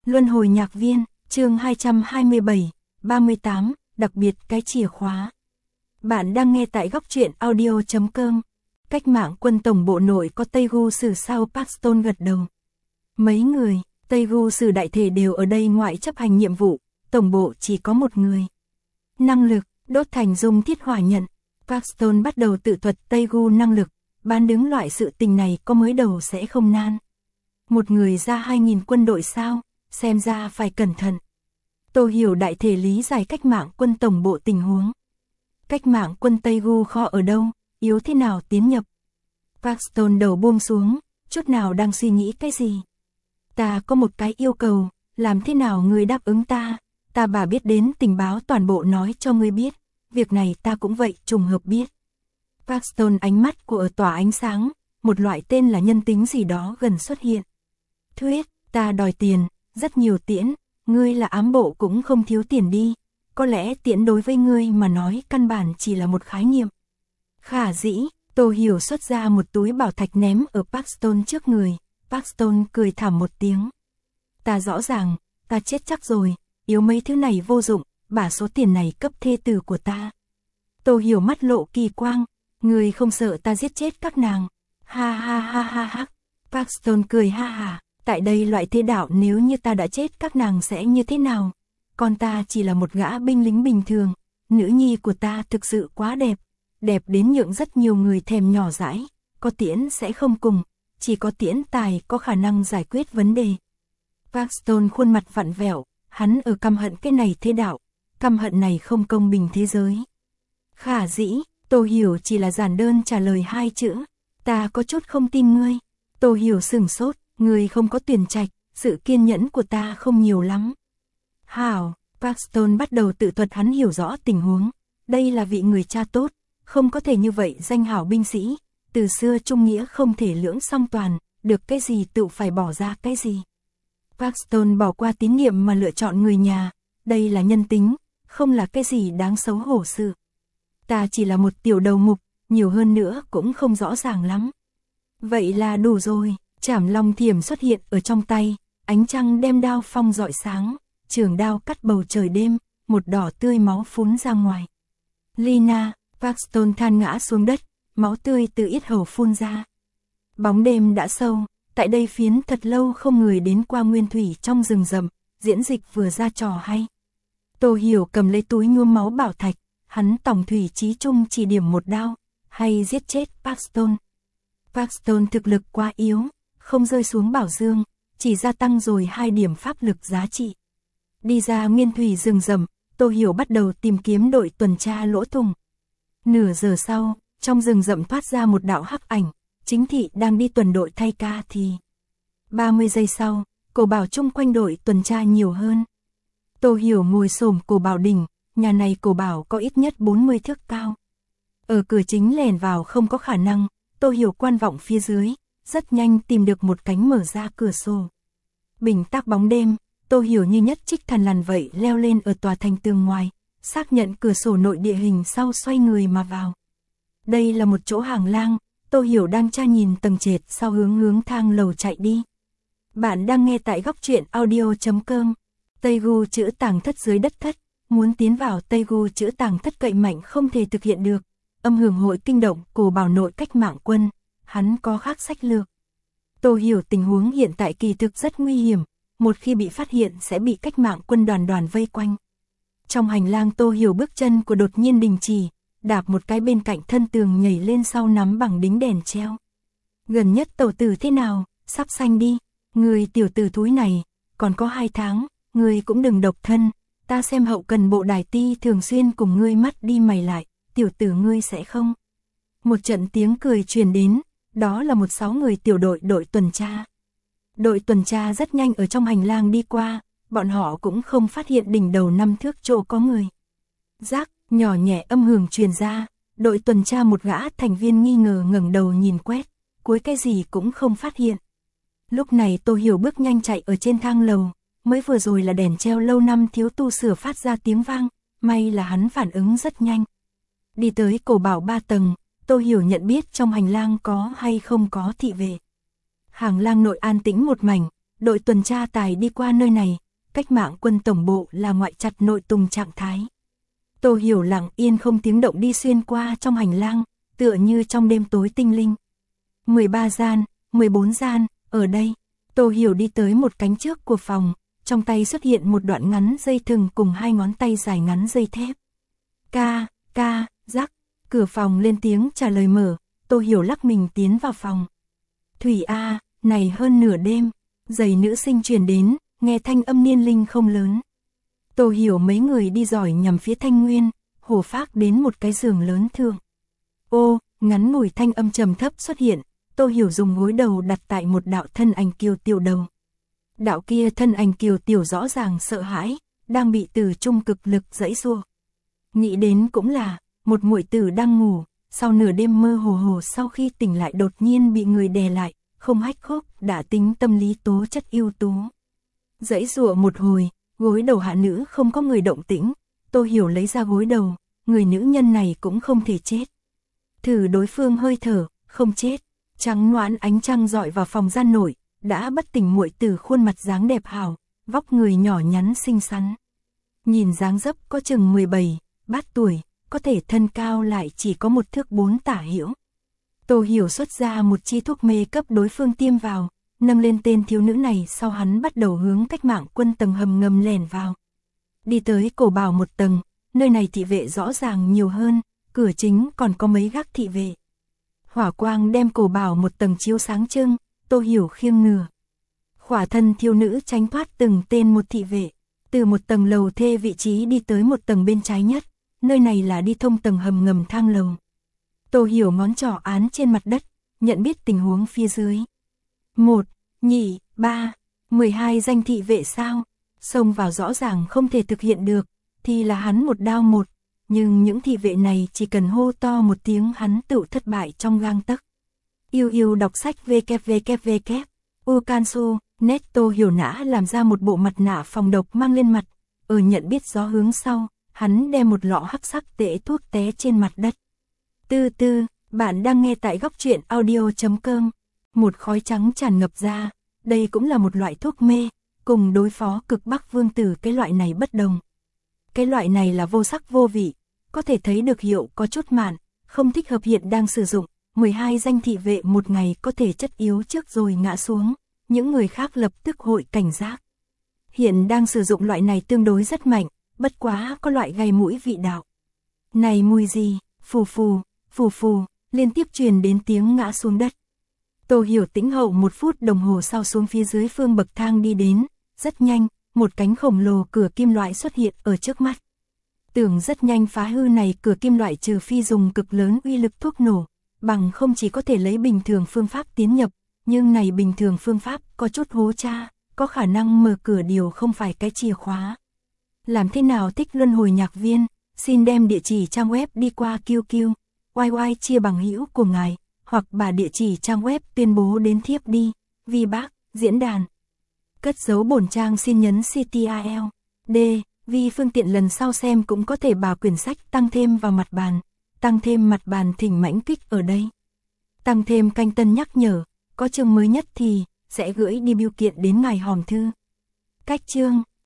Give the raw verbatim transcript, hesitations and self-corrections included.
Luân hồi nhạc viên, chương hai trăm hai mươi bảy, ba mươi tám, đặc biệt cái chìa khóa. Bạn đang nghe tại góc truyện audio chấm com. Cách mạng quân tổng bộ nội có Tây Gu Sử sao? Paxton gật đầu. Mấy người, Tây Gu Sử đại thể đều ở đây ngoại chấp hành nhiệm vụ, tổng bộ chỉ có một người. Năng lực, đốt thành dung thiết hỏa nhận. Paxton bắt đầu tự thuật Tây Gu năng lực, bán đứng loại sự tình này có mới đầu sẽ không nan. Một người ra hai nghìn quân đội sao, xem ra phải cẩn thận. Tô Hiểu đại thể lý giải cách mạng quân tổng bộ tình huống. Cách mạng quân Tây Gu kho ở đâu, yếu thế nào tiến nhập. Paxton đầu buông xuống, chút nào đang suy nghĩ cái gì. Ta có một cái yêu cầu, làm thế nào ngươi đáp ứng ta, ta bà biết đến tình báo toàn bộ nói cho ngươi biết, việc này ta cũng vậy trùng hợp biết. Paxton ánh mắt của ở tỏa ánh sáng, một loại tên là nhân tính gì đó gần xuất hiện. Thuyết, ta đòi tiền, rất nhiều tiễn, ngươi là ám bộ cũng không thiếu tiền đi, có lẽ tiễn đối với ngươi mà nói căn bản chỉ là một khái niệm. Khả dĩ, Tô Hiểu xuất ra một túi bảo thạch ném ở Paxton trước người, Paxton cười thảm một tiếng. Ta rõ ràng, ta chết chắc rồi, yếu mấy thứ này vô dụng, bả số tiền này cấp thê tử của ta. Tô Hiểu mắt lộ kỳ quang, ngươi không sợ ta giết chết các nàng. Ha ha ha ha ha. Paxton cười ha ha, tại đây loại thế đạo nếu như ta đã chết các nàng sẽ như thế nào? Con ta chỉ là một gã binh lính bình thường, nữ nhi của ta thực sự quá đẹp, đẹp đến nhượng rất nhiều người thèm nhỏ dãi, có tiễn sẽ không cùng, chỉ có tiễn tài có khả năng giải quyết vấn đề. Paxton khuôn mặt vặn vẹo, hắn ở căm hận cái này thế đạo, căm hận này không công bình thế giới. Khả dĩ, Tô Hiểu chỉ là giản đơn trả lời hai chữ, ta có chút không tin ngươi. Tô Hiểu sửng sốt, ngươi không có tuyển trạch, sự kiên nhẫn của ta không nhiều lắm. Hảo, Paxton bắt đầu tự thuật hắn hiểu rõ tình huống, đây là vị người cha tốt, không có thể như vậy danh hảo binh sĩ, từ xưa trung nghĩa không thể lưỡng song toàn, được cái gì tự phải bỏ ra cái gì. Paxton bỏ qua tín niệm mà lựa chọn người nhà, đây là nhân tính, không là cái gì đáng xấu hổ sự. Ta chỉ là một tiểu đầu mục, nhiều hơn nữa cũng không rõ ràng lắm. Vậy là đủ rồi, Trảm Long thiểm xuất hiện ở trong tay, ánh trăng đem đao phong rọi sáng, trường đao cắt bầu trời đêm, một đỏ tươi máu phún ra ngoài. Lina, Paxton than ngã xuống đất, máu tươi từ yết hầu phun ra. Bóng đêm đã sâu, tại đây phiến thật lâu không người đến qua nguyên thủy trong rừng rậm, diễn dịch vừa ra trò hay. Tô Hiểu cầm lấy túi nhuốm máu bảo thạch, hắn tổng thủy chí trung chỉ điểm một đao, hay giết chết Paxton. Paxton thực lực quá yếu, không rơi xuống bảo dương, chỉ gia tăng rồi hai điểm pháp lực giá trị. Đi ra nguyên thủy rừng rậm, Tô Hiểu bắt đầu tìm kiếm đội tuần tra lỗ thủng. Nửa giờ sau, trong rừng rậm thoát ra một đạo hắc ảnh, chính thị đang đi tuần đội thay ca thì. ba mươi giây sau, cổ bảo chung quanh đội tuần tra nhiều hơn. Tô Hiểu ngồi xổm cổ bảo đỉnh, nhà này cổ bảo có ít nhất bốn mươi thước cao. Ở cửa chính lèn vào không có khả năng, Tô Hiểu quan vọng phía dưới, rất nhanh tìm được một cánh mở ra cửa sổ. Bình tác bóng đêm, Tô Hiểu như nhất trích thần lằn vậy leo lên ở tòa thành tường ngoài, xác nhận cửa sổ nội địa hình sau xoay người mà vào. Đây là một chỗ hàng lang, Tô Hiểu đang tra nhìn tầng trệt sau hướng hướng thang lầu chạy đi. Bạn đang nghe tại góc truyện audio chấm com. Tây Gu chữ tàng thất dưới đất thất, muốn tiến vào Tây Gu chữ tàng thất cậy mạnh không thể thực hiện được. Âm hưởng hội kinh động cổ bảo nội cách mạng quân, hắn có khác sách lược. Tô Hiểu tình huống hiện tại kỳ thực rất nguy hiểm, một khi bị phát hiện sẽ bị cách mạng quân đoàn đoàn vây quanh. Trong hành lang Tô Hiểu bước chân của đột nhiên đình chỉ, đạp một cái bên cạnh thân tường nhảy lên sau nắm bằng đính đèn treo. Gần nhất tẩu tử thế nào, sắp sanh đi, người tiểu tử thúi này, còn có hai tháng, người cũng đừng độc thân, ta xem hậu cần bộ đài ti thường xuyên cùng ngươi mắt đi mày lại, tiểu tử ngươi sẽ không. Một trận tiếng cười truyền đến, đó là một sáu người tiểu đội đội tuần tra. Đội tuần tra rất nhanh ở trong hành lang đi qua, bọn họ cũng không phát hiện đỉnh đầu năm thước chỗ có người. Rác, nhỏ nhẹ âm hưởng truyền ra, đội tuần tra một gã thành viên nghi ngờ ngẩng đầu nhìn quét, cuối cái gì cũng không phát hiện. Lúc này Tô Hiểu bước nhanh chạy ở trên thang lầu, mới vừa rồi là đèn treo lâu năm thiếu tu sửa phát ra tiếng vang, may là hắn phản ứng rất nhanh. Đi tới cổ bảo ba tầng, Tô Hiểu nhận biết trong hành lang có hay không có thị vệ. Hàng lang nội an tĩnh một mảnh, đội tuần tra tài đi qua nơi này, cách mạng quân tổng bộ là ngoại trặt nội tùng trạng thái. Tô Hiểu lặng yên không tiếng động đi xuyên qua trong hành lang, tựa như trong đêm tối tinh linh. mười ba gian, mười bốn gian, ở đây, Tô Hiểu đi tới một cánh trước của phòng, trong tay xuất hiện một đoạn ngắn dây thừng cùng hai ngón tay dài ngắn dây thép. Ca, ca, rắc, cửa phòng lên tiếng trả lời mở, Tô Hiểu lắc mình tiến vào phòng. Thủy A, này hơn nửa đêm, giày nữ sinh truyền đến, nghe thanh âm niên linh không lớn. Tô Hiểu mấy người đi giỏi nhằm phía Thanh Nguyên, hổ phác đến một cái giường lớn thượng. Ô, ngắn ngủi thanh âm trầm thấp xuất hiện, Tô Hiểu dùng gối đầu đặt tại một đạo thân ảnh kiều tiểu đầu. Đạo kia thân ảnh kiều tiểu rõ ràng sợ hãi, đang bị từ trung cực lực giãy giụa. Nghĩ đến cũng là, một muội tử đang ngủ, sau nửa đêm mơ hồ hồ sau khi tỉnh lại đột nhiên bị người đè lại, không hách khốc, đã tính tâm lý tố chất ưu tú. Giãy giụa một hồi, gối đầu hạ nữ không có người động tĩnh, Tô Hiểu lấy ra gối đầu, người nữ nhân này cũng không thể chết. Thử đối phương hơi thở, không chết, trắng noãn ánh trăng dọi vào phòng gian nội, đã bất tỉnh muội tử khuôn mặt dáng đẹp hào, vóc người nhỏ nhắn xinh xắn. Nhìn dáng dấp có chừng mười bảy, bát tuổi, có thể thân cao lại chỉ có một thước bốn tả hữu. Tô Hiểu xuất ra một chi thuốc mê cấp đối phương tiêm vào, nâng lên tên thiếu nữ này sau hắn bắt đầu hướng cách mạng quân tầng hầm ngầm lẻn vào. Đi tới cổ bảo một tầng, nơi này thị vệ rõ ràng nhiều hơn, cửa chính còn có mấy gác thị vệ. Hỏa quang đem cổ bảo một tầng chiếu sáng trưng, Tô Hiểu khiêng ngừa. Khỏa thân thiếu nữ tránh thoát từng tên một thị vệ, từ một tầng lầu thê vị trí đi tới một tầng bên trái nhất, nơi này là đi thông tầng hầm ngầm thang lầu. Tô Hiểu ngón trỏ án trên mặt đất, nhận biết tình huống phía dưới. Một, nhị, ba, mười hai danh thị vệ sao, xông vào rõ ràng không thể thực hiện được, thì là hắn một đao một, nhưng những thị vệ này chỉ cần hô to một tiếng hắn tự thất bại trong gang tấc. Yêu yêu đọc sách www, Ukansu, net. Tô Hiểu nã làm ra một bộ mặt nạ phòng độc mang lên mặt, ở nhận biết gió hướng sau, hắn đem một lọ hắc sắc tệ thuốc té trên mặt đất. Tư tư, bạn đang nghe tại góc truyện audio chấm com. Một khói trắng tràn ngập ra, đây cũng là một loại thuốc mê, cùng đối phó cực bắc vương tử cái loại này bất đồng. Cái loại này là vô sắc vô vị, có thể thấy được hiệu có chút mạn, không thích hợp hiện đang sử dụng, mười hai danh thị vệ một ngày có thể chất yếu trước rồi ngã xuống, những người khác lập tức hội cảnh giác. Hiện đang sử dụng loại này tương đối rất mạnh, bất quá có loại gây mũi vị đạo. Này mùi gì, phù phù, phù phù, liên tiếp truyền đến tiếng ngã xuống đất. Tô Hiểu tĩnh hậu một phút đồng hồ sau xuống phía dưới phương bậc thang đi đến, rất nhanh, một cánh khổng lồ cửa kim loại xuất hiện ở trước mắt. Tưởng rất nhanh phá hư này cửa kim loại trừ phi dùng cực lớn uy lực thuốc nổ, bằng không chỉ có thể lấy bình thường phương pháp tiến nhập, nhưng này bình thường phương pháp có chút hố cha, có khả năng mở cửa điều không phải cái chìa khóa. Làm thế nào thích luân hồi nhạc viên, xin đem địa chỉ trang web đi qua Q Q, Y Y chia bằng hữu của ngài, hoặc bà địa chỉ trang web tuyên bố đến thiếp đi, vì bác, diễn đàn. Cất dấu bổn trang xin nhấn C T R L, D, vì phương tiện lần sau xem cũng có thể bảo quyển sách tăng thêm vào mặt bàn, tăng thêm mặt bàn thỉnh mãnh kích ở đây. Tăng thêm canh tân nhắc nhở, có chương mới nhất thì sẽ gửi đi bưu kiện đến ngài hòm thư. Cách chương